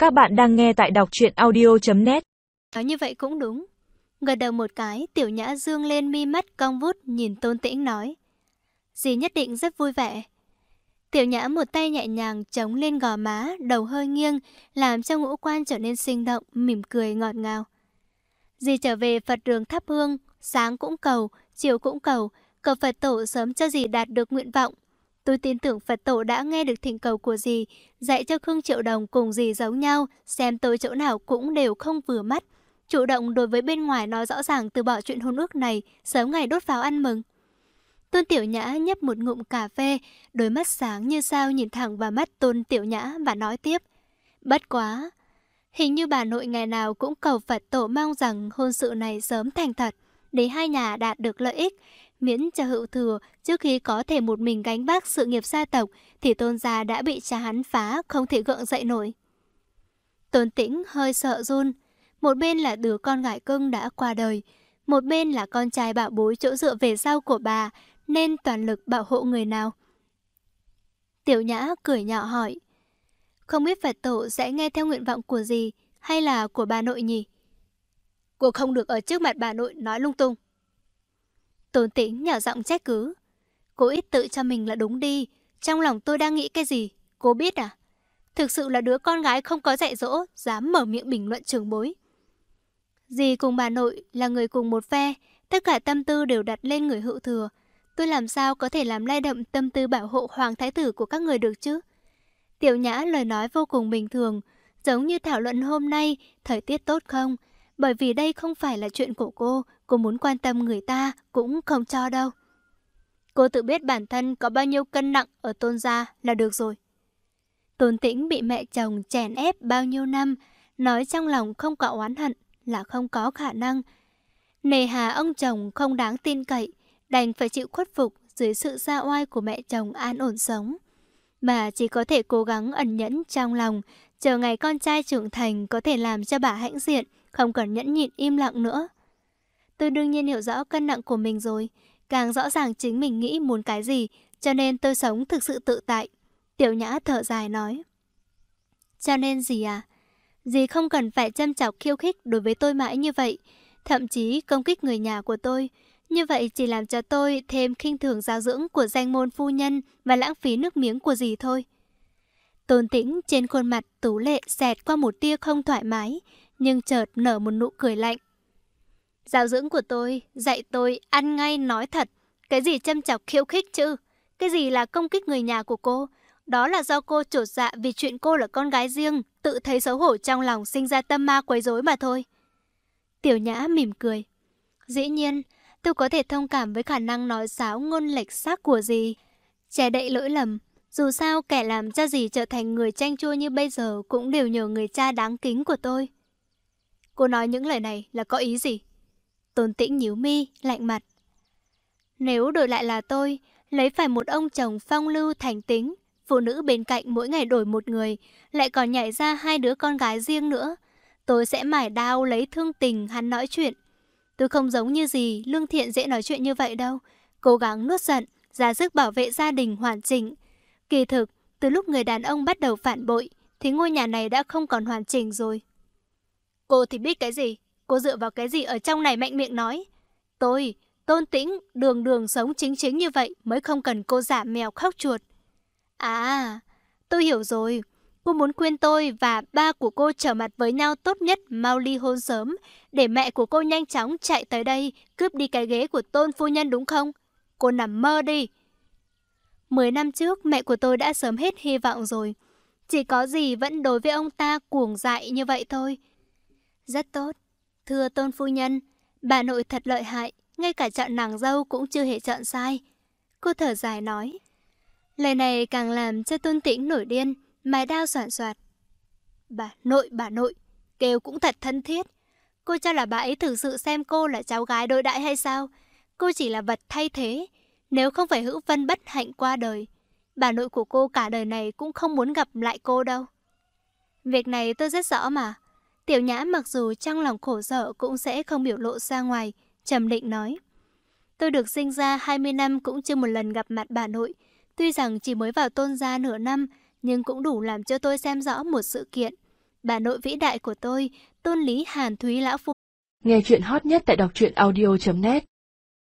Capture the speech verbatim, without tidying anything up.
Các bạn đang nghe tại đọc truyện audio chấm net. Nói như vậy cũng đúng. Gật đầu một cái, Tiểu Nhã dương lên mi mắt cong vút nhìn Tôn Tĩnh nói: dì nhất định rất vui vẻ. Tiểu Nhã một tay nhẹ nhàng chống lên gò má, đầu hơi nghiêng, làm cho ngũ quan trở nên sinh động, mỉm cười ngọt ngào. Dì trở về Phật đường thắp hương, sáng cũng cầu, chiều cũng cầu, cầu Phật tổ sớm cho dì đạt được nguyện vọng. Tôi tin tưởng Phật tổ đã nghe được thỉnh cầu của dì, dạy cho Khương Triệu Đồng cùng dì giống nhau, xem tôi chỗ nào cũng đều không vừa mắt. Chủ động đối với bên ngoài nói rõ ràng từ bỏ chuyện hôn ước này, sớm ngày đốt pháo ăn mừng. Tôn Tiểu Nhã nhấp một ngụm cà phê, đôi mắt sáng như sao nhìn thẳng vào mắt Tôn Tiểu Nhã và nói tiếp: bất quá, hình như bà nội ngày nào cũng cầu Phật tổ mong rằng hôn sự này sớm thành thật, để hai nhà đạt được lợi ích, miễn cho hữu thừa trước khi có thể một mình gánh vác sự nghiệp gia tộc thì Tôn gia đã bị cha hắn phá, không thể gượng dậy nổi. Tôn Tĩnh hơi sợ run, một bên là đứa con gái cưng đã qua đời, một bên là con trai bảo bối chỗ dựa về sau của bà, nên toàn lực bảo hộ người nào. Tiểu Nhã cười nhạo hỏi: không biết Phật tổ sẽ nghe theo nguyện vọng của dì hay là của bà nội nhỉ? Cô không được ở trước mặt bà nội nói lung tung. Tôn Tĩnh nhỏ giọng trách cứ: cô ít tự cho mình là đúng đi, trong lòng tôi đang nghĩ cái gì, cô biết à? Thực sự là đứa con gái không có dạy dỗ, dám mở miệng bình luận trưởng bối. Dì cùng bà nội là người cùng một phe, tất cả tâm tư đều đặt lên người hữu thừa. Tôi làm sao có thể làm lay động tâm tư bảo hộ hoàng thái tử của các người được chứ? Tiểu Nhã lời nói vô cùng bình thường, giống như thảo luận hôm nay thời tiết tốt không, bởi vì đây không phải là chuyện của cô, cô muốn quan tâm người ta cũng không cho đâu. Cô tự biết bản thân có bao nhiêu cân nặng ở Tôn gia là được rồi. Tôn Tĩnh bị mẹ chồng chèn ép bao nhiêu năm, nói trong lòng không có oán hận là không có khả năng. Nề hà ông chồng không đáng tin cậy, đành phải chịu khuất phục dưới sự xa oai của mẹ chồng an ổn sống. Bà chỉ có thể cố gắng ẩn nhẫn trong lòng, chờ ngày con trai trưởng thành có thể làm cho bà hãnh diện, không cần nhẫn nhịn im lặng nữa. Tôi đương nhiên hiểu rõ cân nặng của mình rồi, càng rõ ràng chính mình nghĩ muốn cái gì, cho nên tôi sống thực sự tự tại. Tiểu Nhã thở dài nói: cho nên dì à, dì không cần phải châm chọc khiêu khích đối với tôi mãi như vậy, thậm chí công kích người nhà của tôi. Như vậy chỉ làm cho tôi thêm khinh thường giáo dưỡng của danh môn phu nhân và lãng phí nước miếng của dì thôi. Tôn Tĩnh trên khuôn mặt tú lệ xẹt qua một tia không thoải mái, nhưng chợt nở một nụ cười lạnh. Giáo dưỡng của tôi, dạy tôi ăn ngay nói thật, cái gì châm chọc khiêu khích chứ? Cái gì là công kích người nhà của cô? Đó là do cô chột dạ vì chuyện cô là con gái riêng, tự thấy xấu hổ trong lòng sinh ra tâm ma quấy rối mà thôi. Tiểu Nhã mỉm cười: dĩ nhiên, tôi có thể thông cảm với khả năng nói sáo ngôn lệch xác của dì, che đậy lỗi lầm. Dù sao kẻ làm cho dì trở thành người chanh chua như bây giờ cũng đều nhờ người cha đáng kính của tôi. Cô nói những lời này là có ý gì? Tôn Tĩnh nhíu mi, lạnh mặt. Nếu đổi lại là tôi, lấy phải một ông chồng phong lưu thành tính, phụ nữ bên cạnh mỗi ngày đổi một người, lại còn nhảy ra hai đứa con gái riêng nữa, tôi sẽ mải đao lấy thương tình hắn nói chuyện. Tôi không giống như dì lương thiện dễ nói chuyện như vậy đâu, cố gắng nuốt giận, ra sức bảo vệ gia đình hoàn chỉnh. Kỳ thực, từ lúc người đàn ông bắt đầu phản bội, thì ngôi nhà này đã không còn hoàn chỉnh rồi. Cô thì biết cái gì? Cô dựa vào cái gì ở trong này mạnh miệng nói? Tôi, Tôn Tĩnh, đường đường sống chính chính như vậy mới không cần cô giả mèo khóc chuột. À, tôi hiểu rồi. Cô muốn khuyên tôi và ba của cô trở mặt với nhau, tốt nhất mau ly hôn sớm, để mẹ của cô nhanh chóng chạy tới đây cướp đi cái ghế của Tôn phu nhân đúng không? Cô nằm mơ đi. Mười năm trước mẹ của tôi đã sớm hết hy vọng rồi. Chỉ có gì vẫn đối với ông ta cuồng dại như vậy thôi. Rất tốt. Thưa Tôn phu nhân, bà nội thật lợi hại, ngay cả chọn nàng dâu cũng chưa hề chọn sai. Cô thở dài nói. Lời này càng làm cho Tôn Tĩnh nổi điên, mái đao xoản xoạt. Bà nội, bà nội, kêu cũng thật thân thiết. Cô cho là bà ấy thực sự xem cô là cháu gái đối đãi hay sao? Cô chỉ là vật thay thế. Nếu không phải Hữu Vân bất hạnh qua đời, bà nội của cô cả đời này cũng không muốn gặp lại cô đâu. Việc này tôi rất rõ mà. Tiểu Nhã mặc dù trong lòng khổ sở cũng sẽ không biểu lộ ra ngoài, trầm định nói. Tôi được sinh ra hai mươi năm cũng chưa một lần gặp mặt bà nội. Tuy rằng chỉ mới vào Tôn gia nửa năm, nhưng cũng đủ làm cho tôi xem rõ một sự kiện. bà nội vĩ đại của tôi, Tôn Lý Hàn Thúy lão phu. Nghe chuyện hot nhất tại đọc truyện audio chấm net.